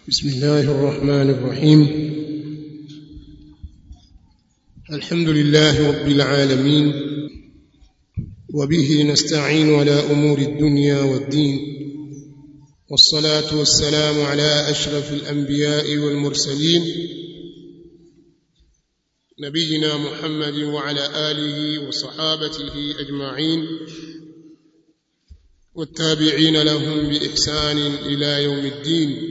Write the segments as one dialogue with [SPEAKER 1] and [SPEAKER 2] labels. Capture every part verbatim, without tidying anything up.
[SPEAKER 1] بسم الله الرحمن الرحيم. الحمد لله رب العالمين، وبه نستعين على أمور الدنيا والدين، والصلاة والسلام على أشرف الأنبياء والمرسلين نبينا محمد وعلى آله وصحابته أجمعين والتابعين لهم بإحسان إلى يوم الدين،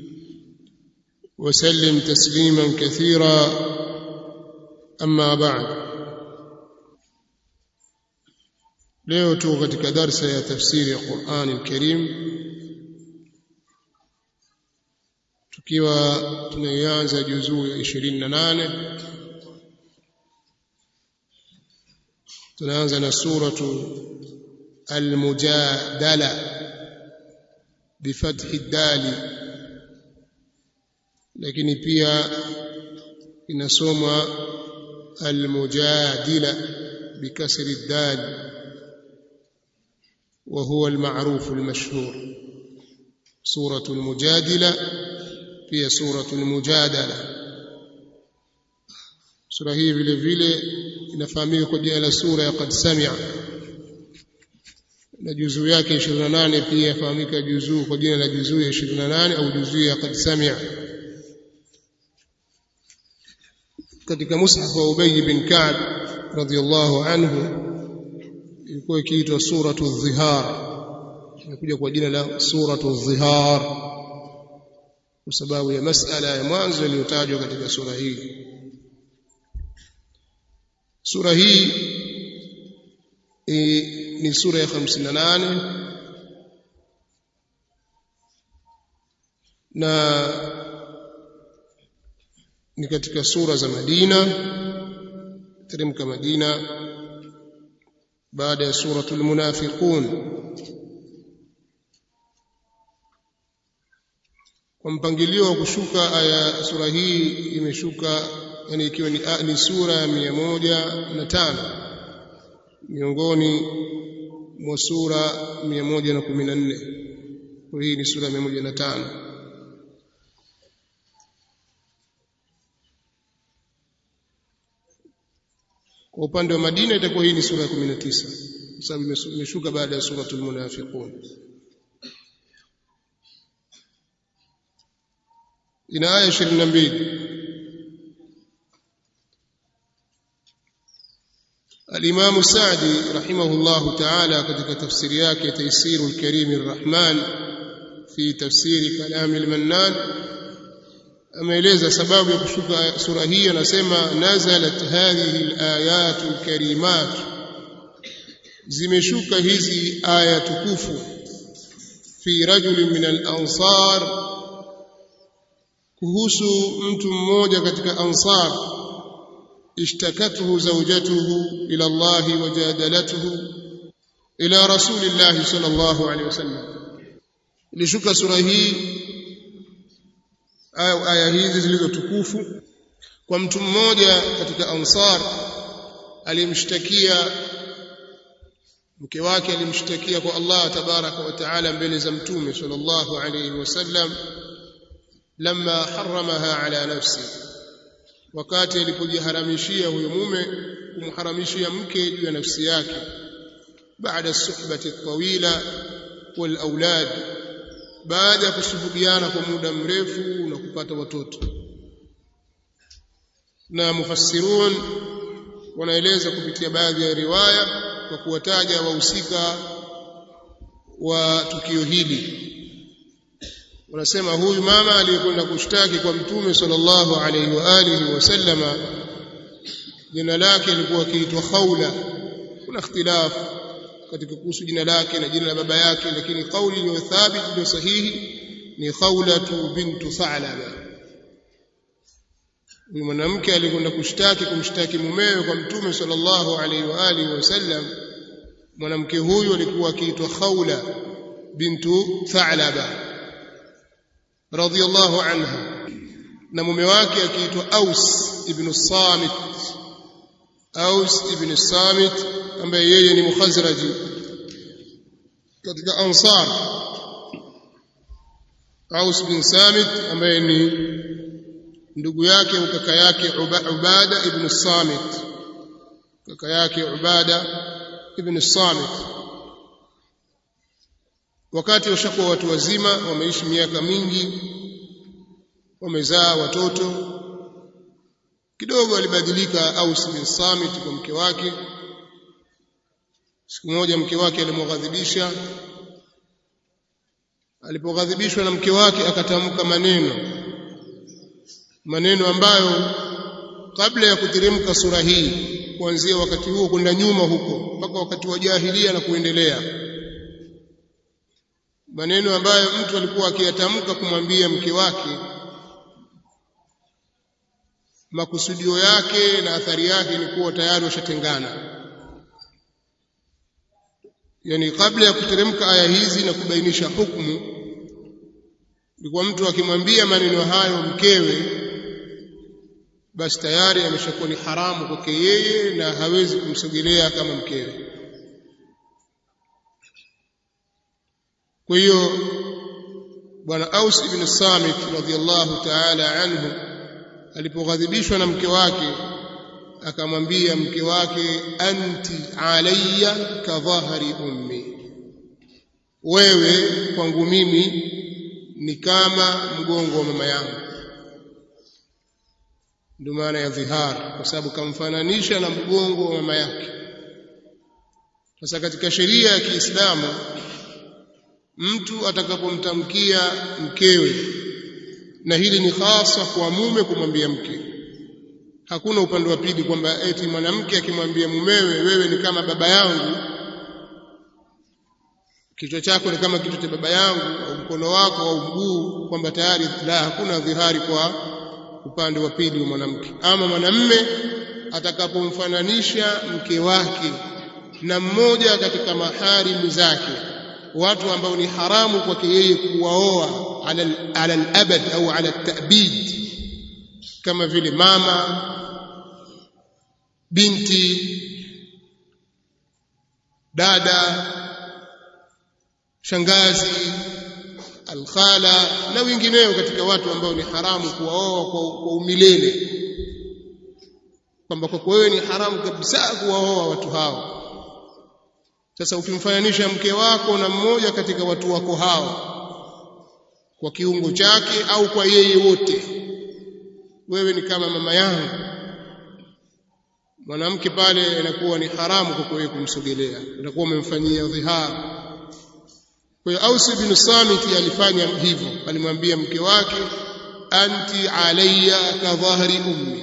[SPEAKER 1] وسلم تسليما كثيرا. أما بعد، leo tuko katika darsa ya tafsiri ya Qur'an al-Karim, tukiwa tunaanza juzuu ya ishirini na nane. tunaanza na suratu al-Mujadala bifathi dali, lakini pia inasomwa al-Mujadila bikasri dal, وهو المعروف المشهور. سورة المجادلة هي سورة المجادلة. سورة هي vile vile inafahamika kwa jina la sura ya Qad Sami'a, na juzuu yake ishirini na nane pia inafahamika juzuu kwa jina la juzuu ya ishirini na nane au juzuu ya Qad Sami'a. Katika mushaf wa Ubay bin Ka'b radhiyallahu anhu ilikuwa ikiitwa suratu Dhihar, imekuja kwa jina la suratu Dhihar kwa sababu ya masala ya mwanzo iliyotajwa katika sura hii. Sura hii e, ni sura ya hamsini na nane na ni katika sura za Madina, teremka Madina baada ya suratul Munafiqun. Kwa mpangilio wa kushuka aya, sura hii imeshuka yani ikiwa ni, ni sura ya mia moja na tano miongoni mwa sura mia moja na kumi na nne. Kwa hii ni sura mia moja na tano. Kwa upande wa Madina itakuwa hii ni sura ya kumi na tisa kwa sababu imeshuka baada ya suratul Munafiqun. Ina aya ishirini na mbili. Al-Imam Sa'di rahimahullahu ta'ala katika tafsiri yake Taysirul Karim ar-Rahman fi tafsiri Kalam al-Mannan ameeleza sababu ya kushuka sura hii. Anasema nazalat hadhihi al-ayat al-karimat, zimeshuka hizi aya tukufu fi rajul min al-ansar, kuhusu mtu mmoja katika ansar, ishtakatuhu zawjatuhu ila Allah wa jadalatuhu ila rasulillah sallallahu alayhi wasallam. Ilishuka sura hii au aya hizi zilizotukufu kwa mtu mmoja katika ansar alimshtakia mke wake, alimshtakia kwa Allah tabaraka wa taala mbele za mtume sallallahu alayhi wasallam, lamma haramaha ala nafsi, wakati alipojiharamishia huyo mume kumharamishia mke juu ya nafsi yake, baada suhbati tawila wal aulad, baada ya kusuhubiana kwa muda mrefu na kupata watoto. Na mufassirun wanaeleza kupitia baadhi ya riwaya kwa kuwataja wahusika wa tukio hili. Wanasema huyu mama aliyekwenda kushtaki kwa mtume sallallahu alayhi wa alihi wasallama, jina lake lilikuwa kiitwa Khawla. Kuna ikhtilafu katika kuhusu jina lake na jina la baba yake, lakini kauli iliyo thabiti iliyo sahihi ni Khawlatu bintu Tha'laba. Huyu mwanamke alikwenda kushtaki kumshtaki mumewe kwa mtume sallallahu alayhi wa alihi wasallam. Mwanamke huyu alikuwa akiitwa Khawla bintu Tha'laba radhiyallahu anha, na mume wake akiitwa Aus ibn Samit. Aus ibn Samit ambaye yeye ni Mukhazraji katika Ansar. Aus bin Samit ambaye ni ndugu yake au kaka yake Ubada ibn Samit, kaka yake Ubada ibn Samit. Wakati washakuwa watu wazima, wameishi miaka mingi, wamezaa watoto, kidogo alibadilika Aus bin Samit kwa mke wake. Siku moja mke wake alimghadhibisha. Alipoghadhibishwa na mke wake akatamka maneno maneno ambayo kabla ya kuteremka sura hii, kuanzia wakati huo kwenda nyuma huko mpaka wakati wa jahiliya na kuendelea, maneno ambayo mtu alikuwa akiyatamka kumwambia mke wake, makusudio yake na athari yake ni kuwa tayari washatengana. Yani kabla ya kuteremka aya hizi na kubainisha hukumu, ilikuwa mtu akimwambia maneno hayo mkewe, basi tayari ameshakuwa ni haramu kwake yeye na hawezi kumsogelea kama mkewe. Kwa hiyo bwana Aus ibn Samit radhiyallahu ta'ala anhu alipoghadhibishwa na mke wake, akamwambia mke wake, anti alayya ka dhahri ummi, wewe kwangu mimi ni kama mgongo wa mama yangu. Ndio maana ya dhihar, kwa sababu kamfananisha na mgongo wa mama yake. Sasa katika sheria ya Kiislamu, mtu atakapomtamkia mkewe, na hili ni hasa kwa mume kumwambia mke, hakuna upande wa pili kwamba eti mwanamke akimwambia mumewe, wewe ni kama baba yangu, kichwa chako ni kama kichwa cha baba yangu, au mkono wako au mguu, kwamba tayari la, hakuna dhihari kwa upande wa pili wa mwanamke. Ama mwanamume atakapomfananisha mke wake na mmoja katika maharimu zake, watu ambao ni haramu kwake yeye kuwaoa ala ala al-abad au ala at-ta'bid, kama vile mama, binti, dada, shangazi, alkhala na wengineo katika watu ambao ni haramu kuwaoa kwa, kwa umilele, kwamba kwa wewe ni haramu kabisa kuwaoa watu hao. Sasa ukimfananisha mke wako na mmoja katika watu wako hao kwa kiungo chake au kwa yeye wote, wewe ni kama mama yangu, mwanamke pale inakuwa ni haramu kwa wewe kumsogelea, utakuwa umemfanyia dhihar. Kwa hiyo Aus ibn Samit alifanya hivyo, alimwambia mke wake, anti alayya ka dhahri ummi.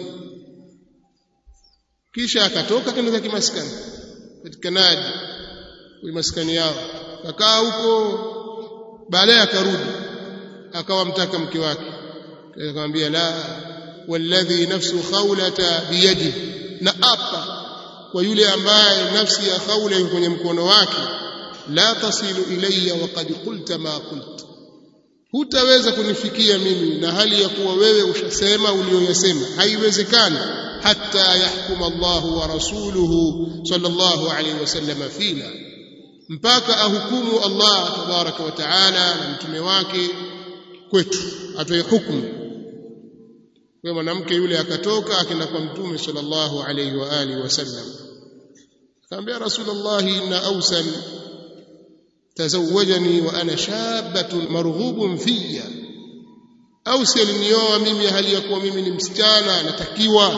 [SPEAKER 1] Kisha akatoka kaenda kimaskani katika Nadi, kwa maskani yao, akakaa huko. Baadaye akarudi akawa mtaka mke wake, akamwambia, la walladhi nafsu khawlata biyadi, na apa kwa yule ambaye nafsi ya Khawla iko kwenye mkono wake, la tasilu ilayya wa qad qulta ma qult, hutaweza kunifikia mimi na hali ya kuwa wewe ushasema ulioyasema, haiwezekani. Hatta yahkum Allahu wa rasuluhu sallallahu alayhi wasallam fina, mpaka ahukumu Allah tabaraka wa taala na mtume wake kwetu, atoe hukumu. Kwa mwanamke yule akatoka akaenda kwa mtume sallallahu alayhi wa alihi wasallam, akamwambia, Rasulullah, inna Ausan tazawwajani wa ana shabatun marghubun fiyya, Aus alinioa mimi hali ya kuwa mimi ni msichana natakiwa.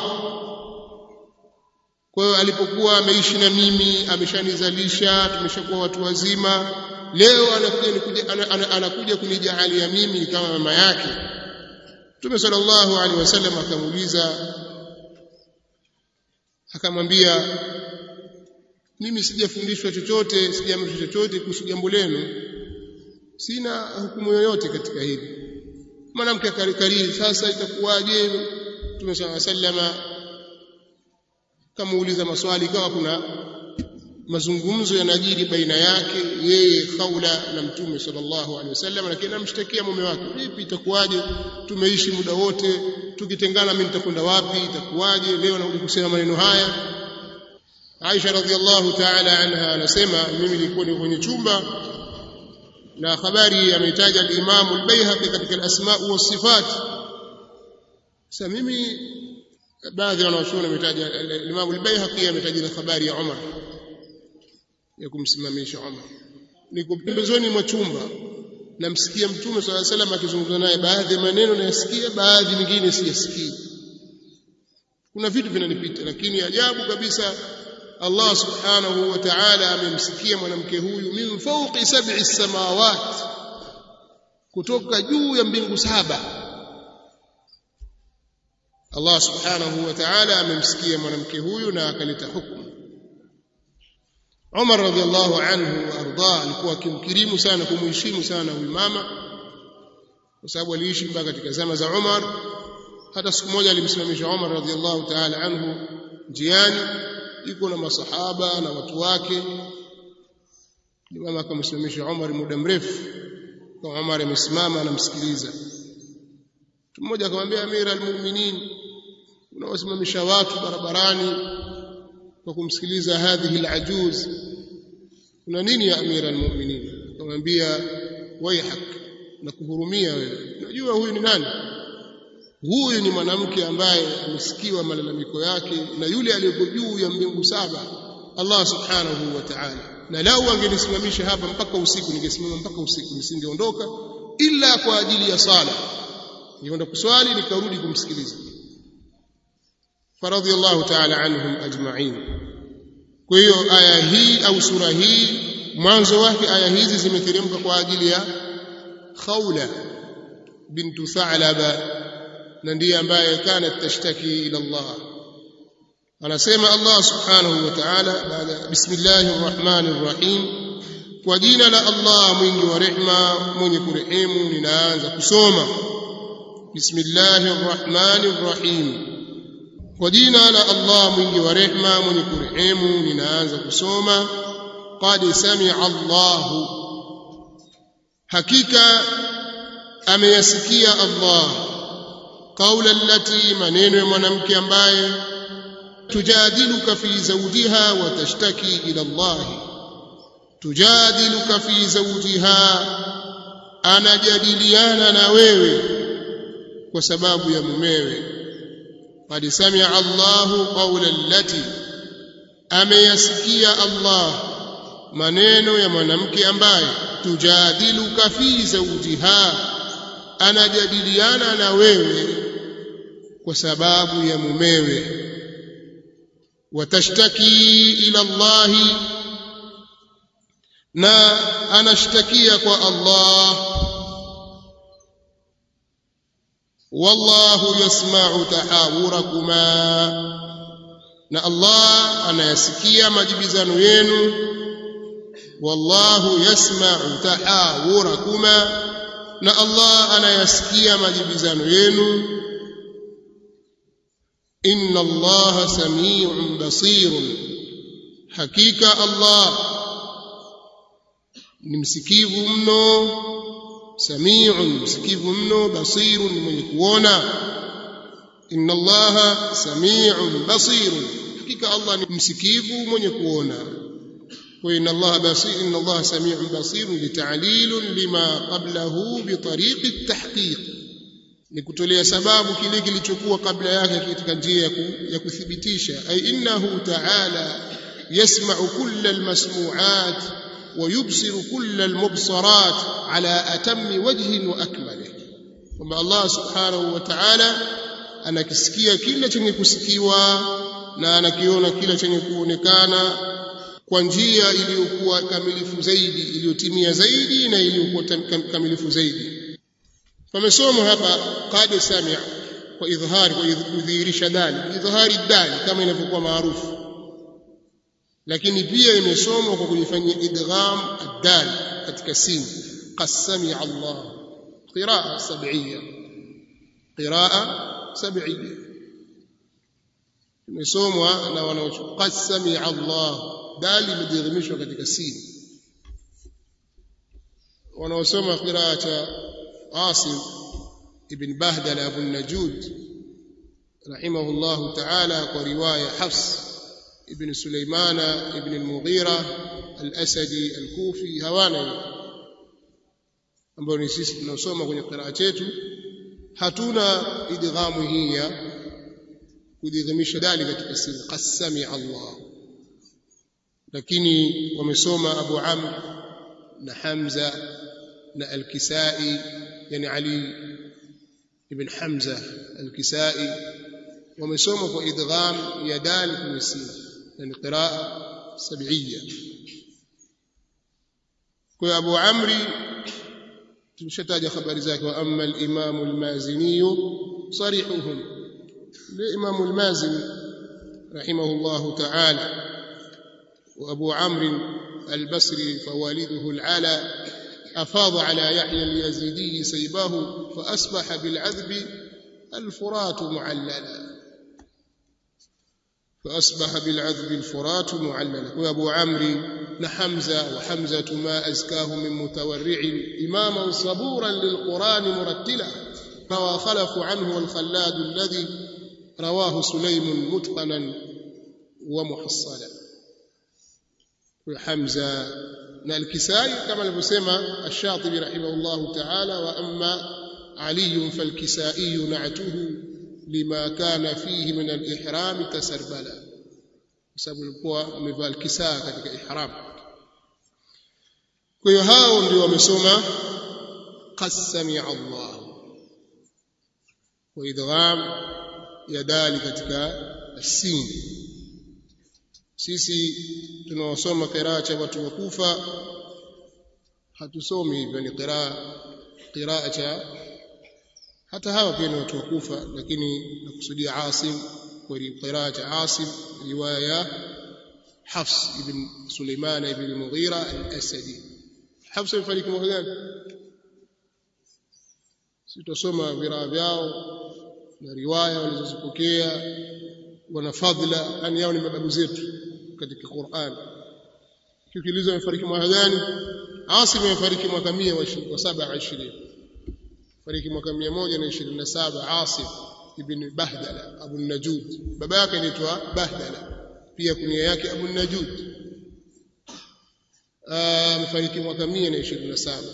[SPEAKER 1] Kwa hiyo alipokuwa ameishi na mimi, ameshanizalisha, tumeshakuwa watu wazima, leo anakuja anakuja kunijalia mimi kama mama yake. Mtume sallallahu alaihi wasallam akamuuliza, akamwambia, mimi sijafundishwa chochote, sijaamrishwa chochote kuhusu jambo lenu, sina hukumu yoyote katika hili. Mwanamke akarikari, sasa itakuwaje? Mtume sallallahu alaihi wasallam kamuuliza maswali, kama kuna mazungumzo yanajiri baina yake yeye Khawla na Mtume sallallahu alaihi wasallam, lakini anamshtakia mume wake, vipi itakuwaje? Tumeishi muda wote, tukitengana mimi nitakwenda wapi? Itakuwaje leo narudi kusema maneno haya? Aisha radhiallahu ta'ala anha anasema, mimi nilikuwa ni kwenye chumba na habari ametaja al-Imam al-Baihaqi katika al-Asma' wa Sifat. Sasa mimi baadhi ya wanachuoni wametaja al-Imam al-Baihaqi ametaja habari ya Umar ya kumsimamisha Umar. Niko pembezoni mwa chumba namsikia Mtume swalla alayhi wasallam akizungumza naye, baadhi ya maneno nayasikia, baadhi mengine siyasikii. Kuna vitu vinanipita, lakini ajabu kabisa Allah subhanahu wa ta'ala amemsikia mwanamke huyu min fawqi sab'i samawat, kutoka juu ya mbingu saba. Allah subhanahu wa ta'ala amemsikia mwanamke huyu na akaleta hukumu. Umar radhiallahu anhu wa arda alikuwa akimkirimu sana, kumheshimu sana huyu mama, kwa sababu aliishi mpaka katika zama za Umar. Hata siku moja alimsimamisha Umar radhiallahu ta'ala anhu njiani, yuko na masahaba na watu wake. Mama akamsimamisha Umar muda mrefu, kwa Umar amesimama anamsikiliza. Mtu mmoja akamwambia, Amira al-Mu'minin, unawasimamisha watu barabarani kwa kumsikiliza hadhihi al-ajuz, kuna nini ya Amira al-Mu'minin? Akamwambia, waihak, na kuhurumia wewe. Unajua huyu ni nani? Huyu ni mwanamke ambaye amesikiwa malalamiko yake na yule aliyeko juu ya mbingu saba, Allah subhanahu wa ta'ala. Na lau angenisimamisha hapa mpaka usiku, ningesimama mpaka usiku, nisingeondoka ila kwa ajili ya sala. Nienda kuswali nikarudi kumsikiliza. Faradhiyallahu ta'ala anhum ajma'in. Kwa hiyo aya hii au sura hii mwanzo wake, aya hizi zimeteremka kwa ajili ya Khawla bintu Tha'laba, na ndiye ambaye kana tashtaki ila Allah. Anasema Allah subhanahu wa ta'ala baada, bismillahir rahmanir rahim, kwa jina la Allah mwingi wa rehema mwenye kurehemu ninaanza kusoma. Bismillahir rahmanir rahim, kwa jina la Allah mwingi wa rehema mwenye kurehemu ninaanza kusoma. Qad sami'a Allahu, hakika ameyasikia Allah, qawla allati, maneno ya mwanamke ambaye tujadiluka fi zawjiha wa tashtaki ila Allah. Tujadiluka fi zawjiha, anajadiliana na wewe kwa sababu ya mumewe. Qad sami'a Allahu qawla allati, ameyasikia Allah maneno ya mwanamke ambaye tujadiluka fi zawjiha, anajadiliana na wewe kwa sababu ya mumewe. Watashtaki ila Allah, na anashtakia kwa Allah. Wallahu yasma'u tahawurakuma, na Allah anayasikia majibizano yenu. Wallahu yasma'u tahawurakuma, na Allah anayasikia majibizano yenu. Inna Allaha sami'un basirun, hakika Allah ni msikivu mno. Sami'un, msikivu mno. Basirun, mwenye kuona. Inna Allaha sami'un basirun, hakika Allah ni msikivu mwenye kuona. Wa inna Allaha basir, inna Allaha sami'un basirun lita'lilun lima qablahu bi tariqi at-tahqiq, ni kutolea sababu kile kilichokuwa kabla yake katika njia ya kuthibitisha. Ay innahu ta'ala yasma'u kull al-masmu'at wa yubsiru kull al-mubsarat ala atammi wajhin wa akmalih, kwamba Allah subhanahu wa ta'ala anakisikia kila chenye kusikiwa na anakiona kila chenye kuonekana kwa njia iliyokuwa kamilifu zaidi, iliyotimia zaidi na iliyokuwa kamilifu zaidi. Famesoma hapa qad sami'a kwa idhhari, kwa kudhihirisha dali, idhhari dali kama inavyokuwa maarufu, lakini pia imesomwa kwa kujifanyia idgham ad-dal katika sin. Qad sami'a Allah, qiraa sab'iyya, qiraa sab'iyya imesomwa na wanaochukua qad sami'a Allah, dali imedhihirishwa katika sin. Wanaosoma qiraa cha Asim ibn Bahdal Abu Najud rahimahullahu ta'ala kwa riwaya Hafs ibn Sulaymana ibn al-Mughira al-Asadi al-Kufi, hawana ambao ni sisi tunasoma kwenye qiraa chetu hatuna idghamu hii ya kudhimisha dali katika sin qasami Allah, lakini wamesoma Abu Amr na Hamza na Al-Kisai, yani Ali ibn Hamza Al-Kisai, wamesoma kwa idgham ya dal kwenye sin, yani qiraa sab'iyya. Kwa Abu Amri tumeshataja habari zake, wa amma al-Imam al-Mazini sarihuhum, al-Imam al-Mazini rahimahullah ta'ala wa Abu Amr al-Basri fawaliduhu al-Ala أفاض على يحيى اليزيدي سيباه فأصبح بالعذب الفرات معللا فأصبح بالعذب الفرات معللا وأبو عمرو لحمزة وحمزة ما أزكاه من متورع إماما صبورا للقرآن مرتلا فوا خلف عنه الخلاد الذي رواه سليم متقنا ومحصلا وحمزة na Al-Kisai kama alivyosema Ash-Shatibi rahimahullahu ta'ala, wa amma Ali fal-Kisai na'tuhu lima kana fihi min al-ihram tasarbala, sababu alikuwa amevaa al-Kisa katika ihram. Kwa hiyo hao ndio wamesoma qasami Allah wa idgham ya dali katika as-sin. Sisi tunaosoma qiraa cha watu wa Kufa hatusomi hivyo, ni qiraa qiraa cha hata hawa pia ni watu wa Kufa, lakini nakusudia Asim, kwa qiraa cha Asim riwaya Hafs ibn Suleiman ibn Mughira al-Asadi. Hafs alifariki mwaka gani? Sitasoma viraa vyao na riwaya walizozipokea, wana fadhila, yani yao ni mababu zetu katika Qur'an. Kiulizo amefariki mwaka gani? Asim amefariki mwaka mia na saba na ishirini, fariki mwaka mia moja na ishirini na saba. Asim ibn Bahdala Abu Najud, baba yake anaitwa Bahdala, pia kunia yake Abu Najud. Amefariki mwaka mia na ishirini na saba,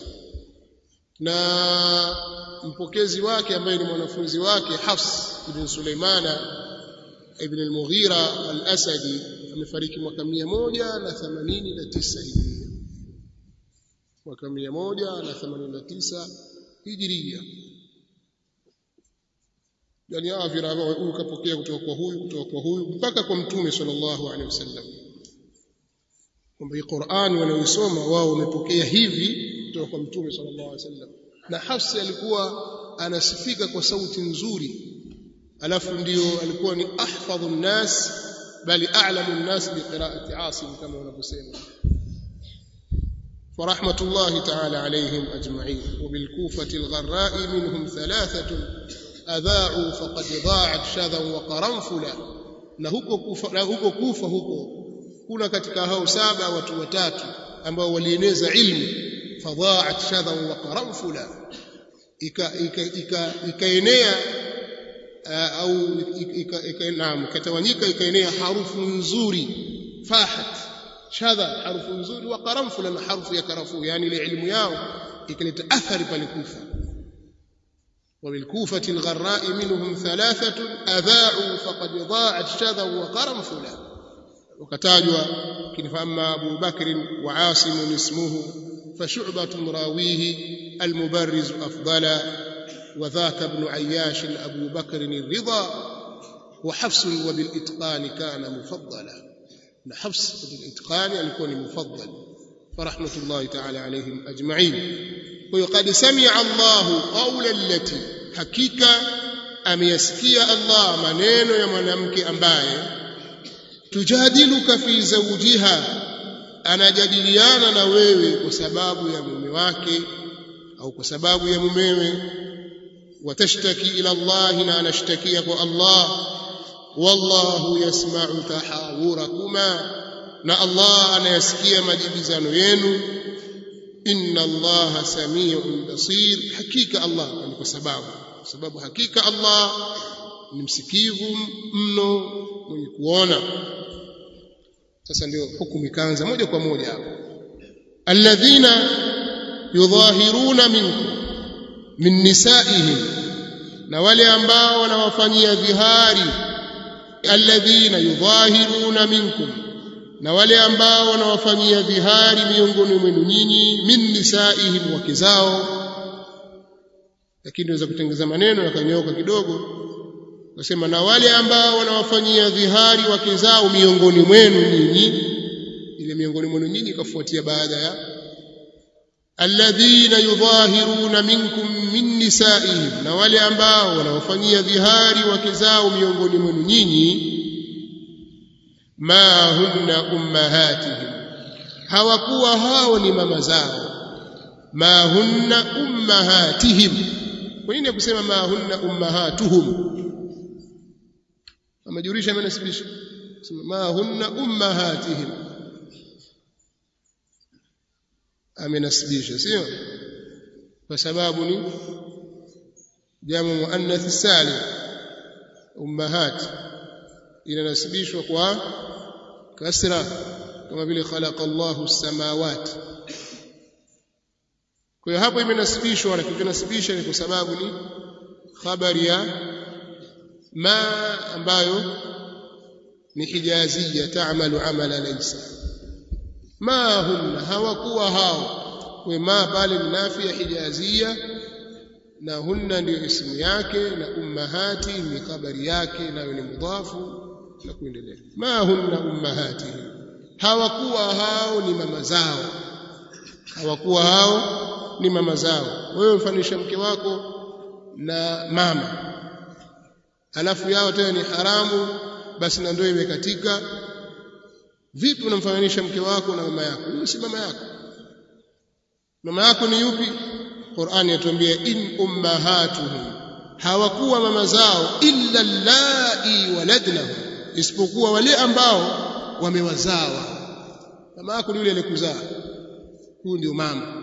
[SPEAKER 1] na mpokezi wake ambaye ni mwanafunzi wake Hafs ibn Suleimana ibn al-Mughira al-Asadi amefariki mwaka mia moja na themanini na tisa hijiria, mwaka mia moja na themanini na tisa hijiria. Yani afira huyu kapokea kutoka kwa huyu kutoka kwa huyu mpaka kwa Mtume sallallahu alaihi wasallam, kwamba hii Qur'ani wanaoisoma wao wamepokea hivi kutoka kwa Mtume sallallahu alaihi wasallam. Na Hafsi alikuwa anasifika kwa sauti nzuri, alafu ndio alikuwa ni ahfadhu nnas bali a'lamu nnas bi qira'ati Asim kama wanavyosema. فرحمة الله تعالى عليهم أجمعين. وبالكوفة الغراء منهم ثلاثة أذاعوا فقد ضاعت شذا وقرنفلا. na huko Kufa, na huko Kufa huko kuna katika hao saba watu watatu ambao walieneza ilmu, fadha'at shadha wa qaranfula, ikaenea au naam katawanyika ikaenea harufu nzuri, fahat shadha harufu nzuri, wa qaranfula na harufu ya karafu, yani ile ilmu yao ikaleta athari pale Kufa. وبالكوفة الغراء منهم ثلاثة أذاعوا فقد ضاعت شذا وقرنفلا. وكتاجوا فأما أبو بكر وعاصم اسمه فشعبة راويه المبرز أفضلا، وذاك ابن عياش أبو بكر الرضا، وحفص وبالإتقان كان مفضلا. حفص وبالإتقان يكون مفضل، فرحمة الله تعالى عليهم أجمعين. وقد سمع الله قول التي، حقيقة ameyasikia Allah maneno ya mwanamke ambaye tujadiluka fi zawjiha, anajadiliana na wewe kwa sababu ya mume wake au kwa sababu ya mumewe. Watashtaki ila Allah, na anashtakia kwa Allah. Wallahu yasma'u tahawurakuma, na Allah anayasikia majibizano yenu. Inna Allaha sami'un basir, hakika Allah, ni kwa sababu sababu hakika Allah ni msikivu mno, mwenye kuona. Sasa ndio hukumu ikaanza moja kwa moja hapo. Alladhina yudhahiruna minkum min nisaihim, na wale ambao wanawafanyia dhihari, alladhina yudhahiruna minkum, na wale ambao wanawafanyia dhihari miongoni mwenu nyinyi, min nisaihim, wake zao. Lakini unaweza kutengeza maneno yakanyooka kidogo, nasema na wale ambao wanawafanyia dhihari wake zao miongoni mwenu nyinyi. Ile miongoni mwenu nyinyi kafuatia baada ya alladhina yudhahiruna minkum min nisaihim, na wale ambao wanawafanyia dhihari wake zao miongoni mwenu nyinyi. Ma hunna ummahatihim, hawakuwa hao ni mama zao. Ma hunna ummahatihim, kwa nini kusema ma hunna ummahatuhum? Amajurisha amenasibisha sema ma hunna ummahatihim, amenasibisha, sio? Kwa sababu ni jamu muannath salim, ummahat inanasibishwa kwa kasra, kama vile khalaqa Allahu as-samawati. Kwa hiyo hapo imenasibishwa, na kinasibisha ni kwa sababu ni khabari ya ma ambayo ni hijazia, ta'malu amala laysa. Ma hunna, hawakuwa hao. Kwa ma pale ni nafi ya hijazia, na hunna ndio ismu yake, na ummahati ni khabari yake, nayo ni mudhafu na kuendelea. Ma hunna ummahati, hawakuwa hao ni mama zao. Hawakuwa hao ni mama zao. Wewe mfanisha mke wako na mama, alafu yao tena ni haramu, basi na ndio imekatika. Vipi unamfananisha mke wako na mama yako? Huyo si mama yako. Mama yako ni yupi? Qur'ani yatuambia in ummahatuhum, hawakuwa mama zao illa allai waladnahum, isipokuwa wale ambao wamewazawa. Mama yako ni yule aliyekuzaa, huyo ndio mama.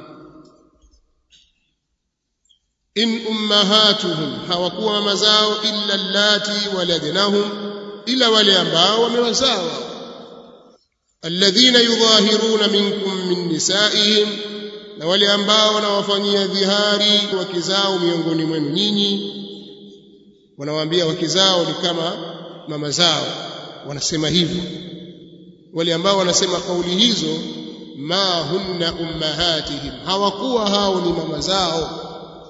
[SPEAKER 1] In ummahatuhum, hawakuwa mama zao illa allati waladnahum, ila wale ambao wamewazawa. Alladhina yudhahiruna minkum min nisaihim, na wale ambao wanawafanyia dhihari wake zao miongoni mwenu nyinyi. Wanawaambia wake zao ni kama mama zao, wanasema hivyo. Wale ambao wanasema kauli hizo, ma hunna ummahatihim, hawakuwa hao ni mama zao.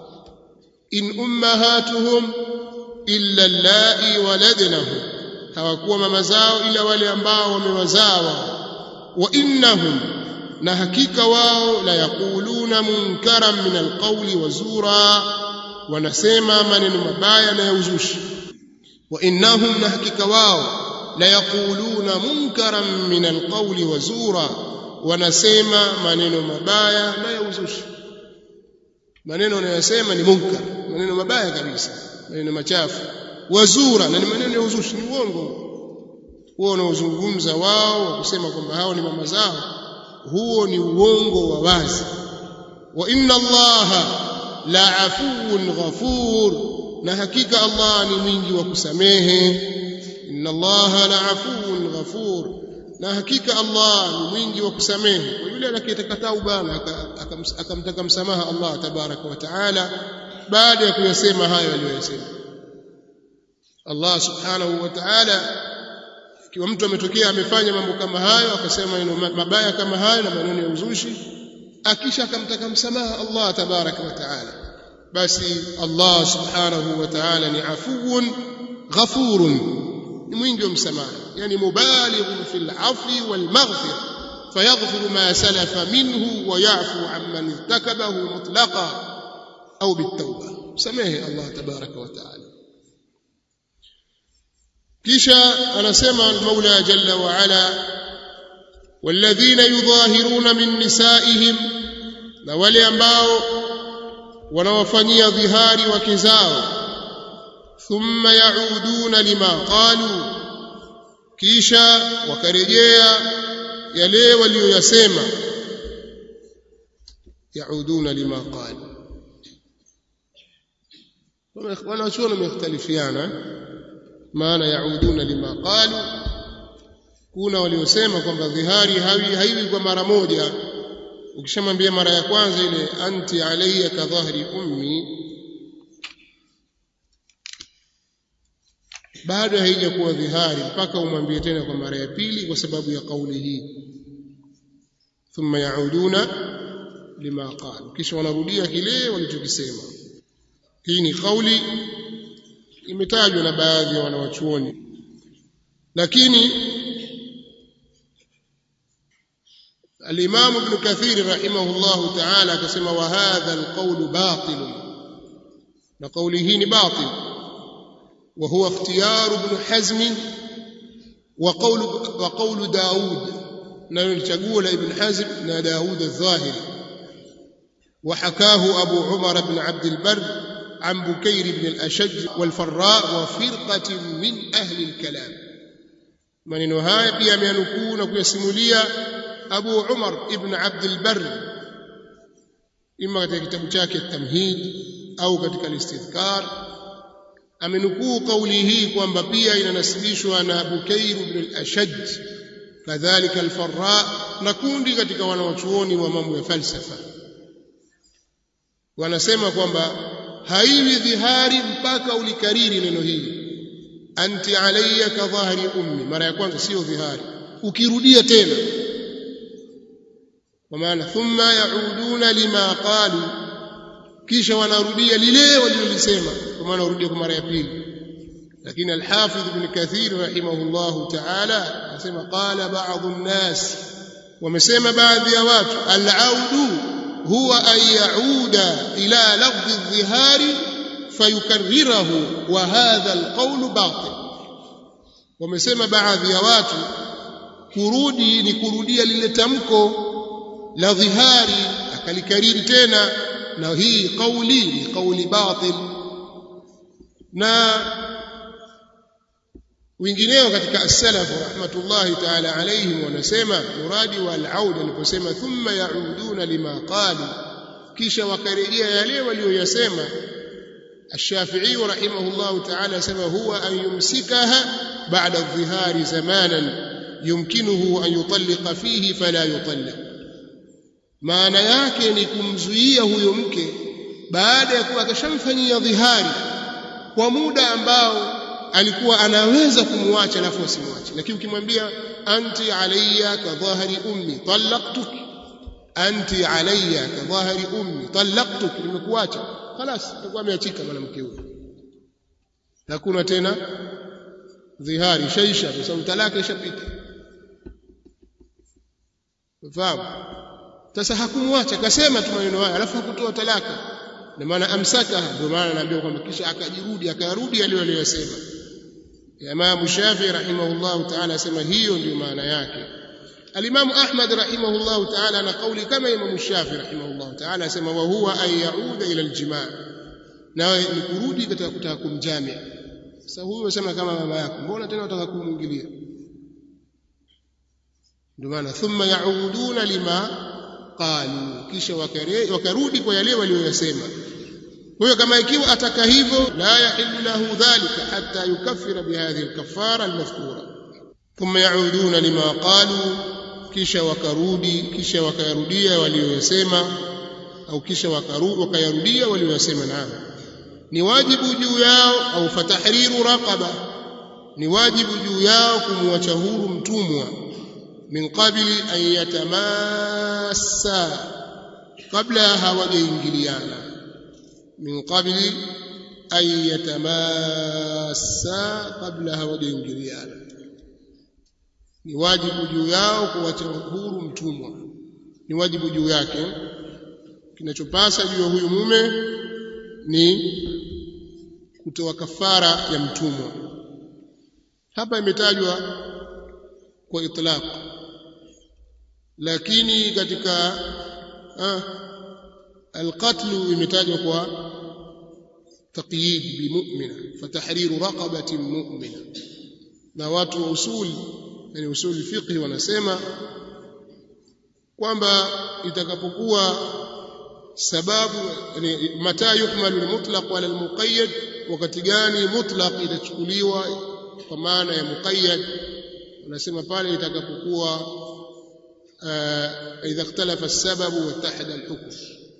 [SPEAKER 1] In ummahatuhum illa allai waladnahum, hawakuwa mama zao ila wale ambao wamewazawa. Wa innahum, na hakika wao, la yaquluna munkaran min alqawli wa zura, wanasema maneno mabaya na ya uzushi. Wa innahum, na hakika wao, la yaquluna munkaran min alqawli wa zura, wanasema maneno mabaya na ya uzushi. Maneno wanayosema ni munkar, maneno mabaya kabisa, maneno machafu. Wazura, na ni maneno ya uzushi, ni uongo. Huo unaozungumza wao wa kusema kwamba hao ni mama zao, huo ni uongo wa wazi. Wa inna Allaha la afuwun ghafur, na hakika Allah ni mwingi wa kusamehe. Inna Allaha la afuwun ghafur, na hakika Allah ni mwingi wa kusamehe. Kwa yule anayetaka tauba na akamtaka msamaha Allah tabaraka wa taala baada ya kuyasema hayo aliyosema Allah subhanahu wa ta'ala. Ikiwa mtu ametokea amefanya mambo kama hayo, akasema maneno mabaya kama hayo na maneno ya uzushi, akisha akamtaka msamaha Allah tabaraka wa taala, basi Allah subhanahu wa ta'ala ni afuwun ghafurun, ni mwingi wa msamaha, yani mubalighun fil afwi wal maghfira, fayaghfiru ma salafa minhu wa ya'fu amman irtakabahu mutlaqa au bitawba. Samehe Allah tabaraka wa taala. Kisha anasema al-Maula jalla wa ala, walladhina yudhahiruna min nisaihim, na wale ambao wanawafanyia dhihari wake zao. Thumma yauduna lima qalu, kisha wakarejea yale walioyasema. Yauduna lima qalu, wanachuoni wamekhtalifiana maana yauduna lima qalu. Kuna waliosema kwamba dhihari hawi haiwi kwa mara moja, ukishamwambia mara ya kwanza ile anti alayya ka dhahri ummi, bado haijakuwa dhihari mpaka umwambie tena kwa mara ya pili, kwa sababu ya kauli hii thumma yauduna lima qalu, kisha wanarudia kile walichokisema. Hii ni kauli imetajwa na baadhi ya wanawachuoni, lakini al-Imam Ibn Kathir rahimahullah ta'ala akasema wa hadha al-qawl batil, na kauli hii ni batil, wa huwa ikhtiyar Ibn Hazm wa qawl wa qawl Daud, na ni chaguo la Ibn Hazm na Daud al-Zahiri. Wa hakahu Abu Umar ibn Abd al-Barr عن بكير بن الأشج والفراء وفرقة من أهل الكلام. maneno haya pia ameanukuu na kuyasimulia Abu Umar ibn Abd al-Barr, ima katika kitabu chake Tamhid au katika al-Istidhkar. Amenukuu kauli hii kwamba pia inanasibishwa na Bukair ibn al-Ashaj, kadhalika al-Farra na kundi katika wanawachuoni wa mambo ya falsafa. Wanasema kwamba haiwi dhihari mpaka ulikariri neno hili anti alayya ka dhahri ummi, mara ya kwanza sio dhihari, ukirudia tena, kwa maana thumma yauduna lima qalu, kisha wanarudia lile walilolisema, kwa maana urudia kwa mara ya pili. Lakini al-Hafidh Ibn Kathir rahimahullahu ta'ala anasema qala ba'dhu an-nas, wamesema baadhi ya watu, al-audu huwa an yauda ila lafdhi adh-dhihari fayukarrirahu wa hadha al-qawl batil. Wamesema baadhi ya watu kurudi ni kurudia lile tamko la dhihari akalikariri tena, na hii kauli ni kauli batil. Na wengineo katika as-salaf rahmatullahi ta'ala alayhim wanasema muradi wal aud aliposema thumma yauduna lima qalu, kisha wakarejea yale walioyasema. Ash-Shafi'i rahimahullahu ta'ala asema huwa an yumsikaha ba'da adh-dhihari zamanan yumkinuhu an yutalliqa fihi fala yutalliq, maana yake ni kumzuia huyo mke baada ya kuwa akashamfanyia dhihari kwa muda ambao alikuwa anaweza kumwacha alafu asimwache. Lakini ukimwambia anti alayya ka dhahri ummi talaqtuk, anti alayya ka dhahri ummi talaqtuk, nimekuacha, خلاص atakuwa ameachika mwanamke huyo, hakuna tena dhihari, shaisha, kwa sababu talaka ishapita. Fahamu? Sasa hakumwacha, akasema tu maneno haya alafu hakutoa talaka, na maana amsaka. Ndio maana naambiwa kwamba kisha akajirudi akarudi yale aliyosema. Imam Shafi'i rahimahullahu ta'ala asema hiyo ndio maana yake. Al-Imam Ahmad rahimahullahu ta'ala na kauli kama Imam Shafi'i rahimahullahu ta'ala asema wa huwa an yauda ila al-jima', na ni kurudi katika kutaka kumjamia. Sasa huyo anasema kama mama yako, mbona tena unataka kumwingilia? Ndio maana thumma yauduna lima qalu, kisha wakarudi kwa yale waliyosema. Kwa hiyo kama ikiwa ataka hivyo, la yahillu lahu dhalika hatta yukaffira bihadhihi al-kaffara al-madhkura. Thumma yauduna lima qalu, kisha wakarudi, kisha wakayarudia waliyosema, au kisha wakarudi wakayarudia waliyosema. Naam, ni wajibu juu yao, au fatahriru raqaba, ni wajibu juu yao kumwacha huru mtumwa, min qabli an yatamassa, kabla hawajaingiliana, min qabli an yatamassa, kabla hawajaingiliana. Ni wajibu juu yao kuwacha huru mtumwa, ni wajibu juu yake. Kinachopasa juu ya huyu mume ni kutoa kafara ya mtumwa. Hapa imetajwa kwa itlaq, lakini katika ah, al-qatl imetajwa kwa taqyid bi mu'mina, fatahriru raqabatin mu'mina. Na watu wa usuli, yani usuli fiqh, wanasema kwamba itakapokuwa sababu, yani mata yuhmalu al-mutlaq wala al-muqayyad, wakati gani mutlaq itachukuliwa kwa maana ya muqayyad, wanasema pale itakapokuwa idha ikhtalafa as-sabab wa ittahada al-hukm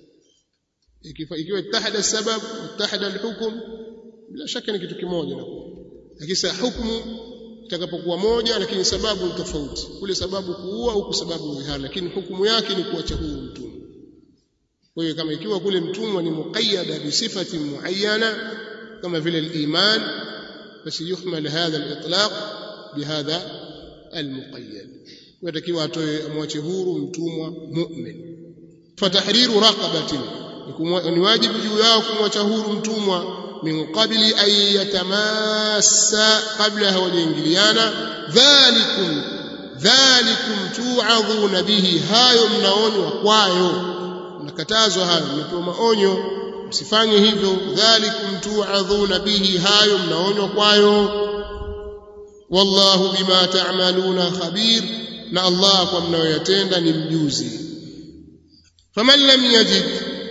[SPEAKER 1] ikiwa ittahada as-sabab wa ittahada al-hukm bila shaka ni kitu kimoja lakini sasa hukumu itakapokuwa moja lakini sababu ni tofauti kule sababu kuua huku sababu zihar lakini hukumu yake ni kuacha huru mtumwa kwa hiyo kama ikiwa kule mtumwa ni muqayyada bi sifati muayyana kama vile al-iman basi yuhmal hadha al-itlaq bihadha al-muqayyad watakiwa atoe amwache huru mtumwa mu'min fatahriru raqabatin ni wajibu juu yao kumwacha huru mtumwa min qabli an yatamassa qabla hawajaingiliana dhalikum dhalikum tu'adhuna bihi hayo mnaonywa kwayo mnakatazwa hayo mnapewa maonyo msifanye hivyo dhalikum tu'adhuna bihi hayo mnaonywa kwayo wallahu bima ta'maluna khabir na Allah kwa mnayoyatenda ni mjuzi faman lam yajid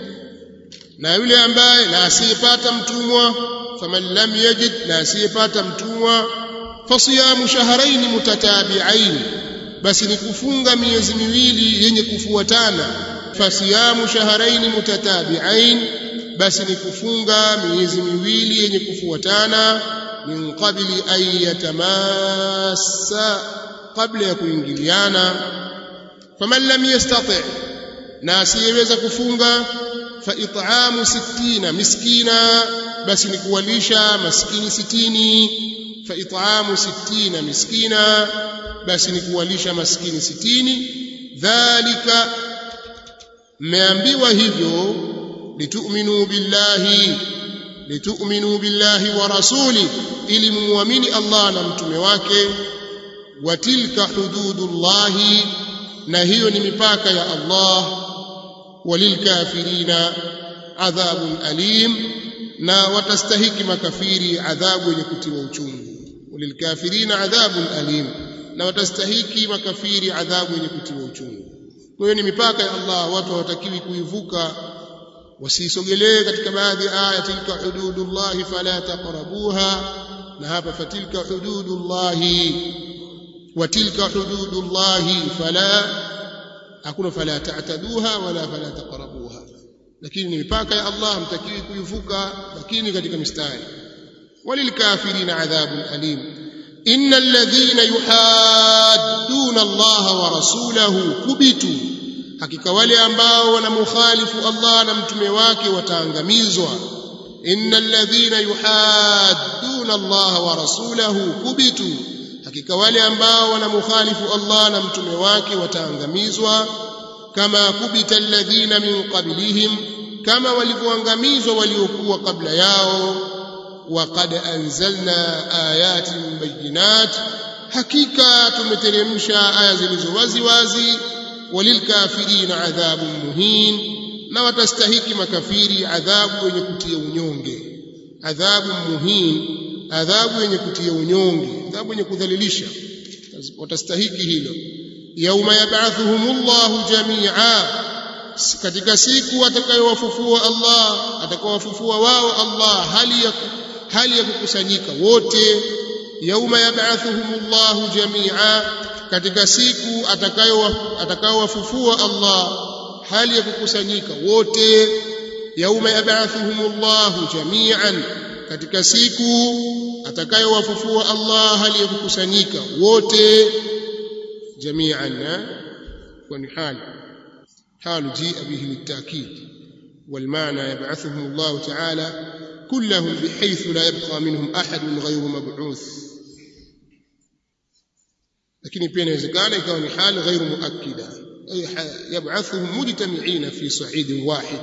[SPEAKER 1] na yule ambaye na asiyepata mtumwa faman lam yajid na asiyepata mtumwa fasiyamu shahrayn mutatabi'ain basi ni kufunga miezi miwili yenye kufuatana fasiyamu shahrayn mutatabi'ain basi ni kufunga miezi miwili yenye kufuatana min qabli an yatamassa kabla ya kuingiliana faman lam yastati' na asiyeweza kufunga fa it'amu sittina miskina basi ni kuwalisha maskini sitini fa it'amu sittina miskina basi ni kuwalisha maskini sitini dhalika mmeambiwa hivyo litu'minu billahi litu'minu billahi wa rasuli ili muamini Allah na mtume wake wa tilka hududullahi na hiyo ni mipaka ya Allah walilkafirina adhabun alim na watastahiki makafiri adhabu yenye kutiwa uchungu walilkafirina adhabun alim na watastahiki makafiri adhabu yenye kutiwa uchungu kwa hiyo ni mipaka ya Allah watu hawatakiwi kuivuka wasisogelee katika baadhi ya aya tilka hududullahi fala taqrabuha na hapa fatilka hududullahi wa tilka hududullahi fala hakuna fala ta'taduha wala fala taqrabuha lakini ni mipaka ya Allah mtakiwi kuivuka lakini katika mistari walilkafirina adhabun alim innal ladhina yuhadduna Allah wa rasulahu kubitu hakika wale ambao wanamukhalifu Allah na mtume wake wataangamizwa innal ladhina yuhadduna Allah wa rasulahu kubitu hakika wale ambao wanamukhalifu Allah na mtume wake wataangamizwa kama kubita alladhina min qablihim kama walivyoangamizwa waliokuwa kabla yao waqad anzalna ayatin bayyinat hakika tumeteremsha aya zilizo wazi wazi walilkafirina adhabun muhin na watastahiki makafiri adhabu yenye kutia unyonge adhabu muhin adhabu yenye kutia unyonge adhabu yenye kudhalilisha watastahiki hilo yauma yab'athuhumullahu jami'a katika siku atakayowafufua Allah atakawafufua wao Allah hali ya hali ya kukusanyika wote yauma yab'athuhumullahu jami'a katika siku atakayowafufua Allah hali ya kukusanyika wote yauma yab'athuhumullahu jami'an katika siku atakayowafufua Allah hali ya kukusanyika wote jami'an wa ni hali حال جيء به للتأكيد والمعنى يبعثهم الله تعالى كلهم بحيث لا يبقى منهم أحد غير مبعوث لكن بين ذلك يكون حال غير مؤكدة أي يبعثهم مجتمعين في صعيد واحد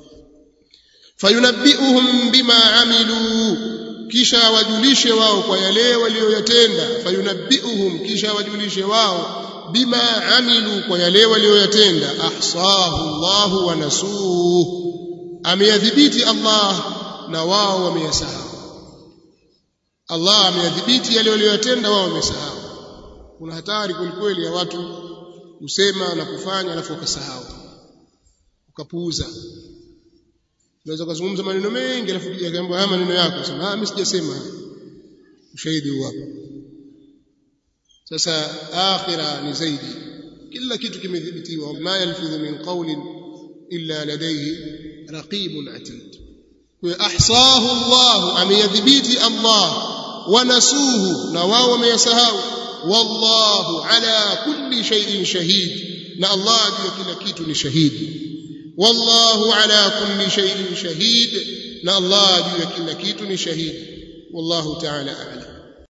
[SPEAKER 1] فينبئهم بما عملوا kisha wajulishe wao kwa yale walioyatenda fayunabbiuhum kisha wajulishe wao bima amilu kwa yale walioyatenda ahsahu Allah wa nasuhu ameyadhibiti Allah na wao wameyasahau Allah ameyadhibiti yale walioyatenda wao wamesahau kuna hatari kweli ya watu kusema na kufanya alafu wakasahau ukapuuza unaweza kuzungumza maneno mengi alafu kija kaambia haya maneno yako sema ah mimi sijasema ushahidi huu hapa sasa akhira ni zaidi kila kitu kimedhibitiwa ma yalfidhu min qawlin illa ladayhi raqibun atid wa ahsahu Allah ameyadhibiti Allah wanasuhu na wao wameyasahau wallahu ala kulli shay'in shahid na Allah juu ya kila kitu ni shahidi wallahu ala kulli shay'in shahid na Allah juu ya kila kitu ni shahidi wallahu ta'ala a'lam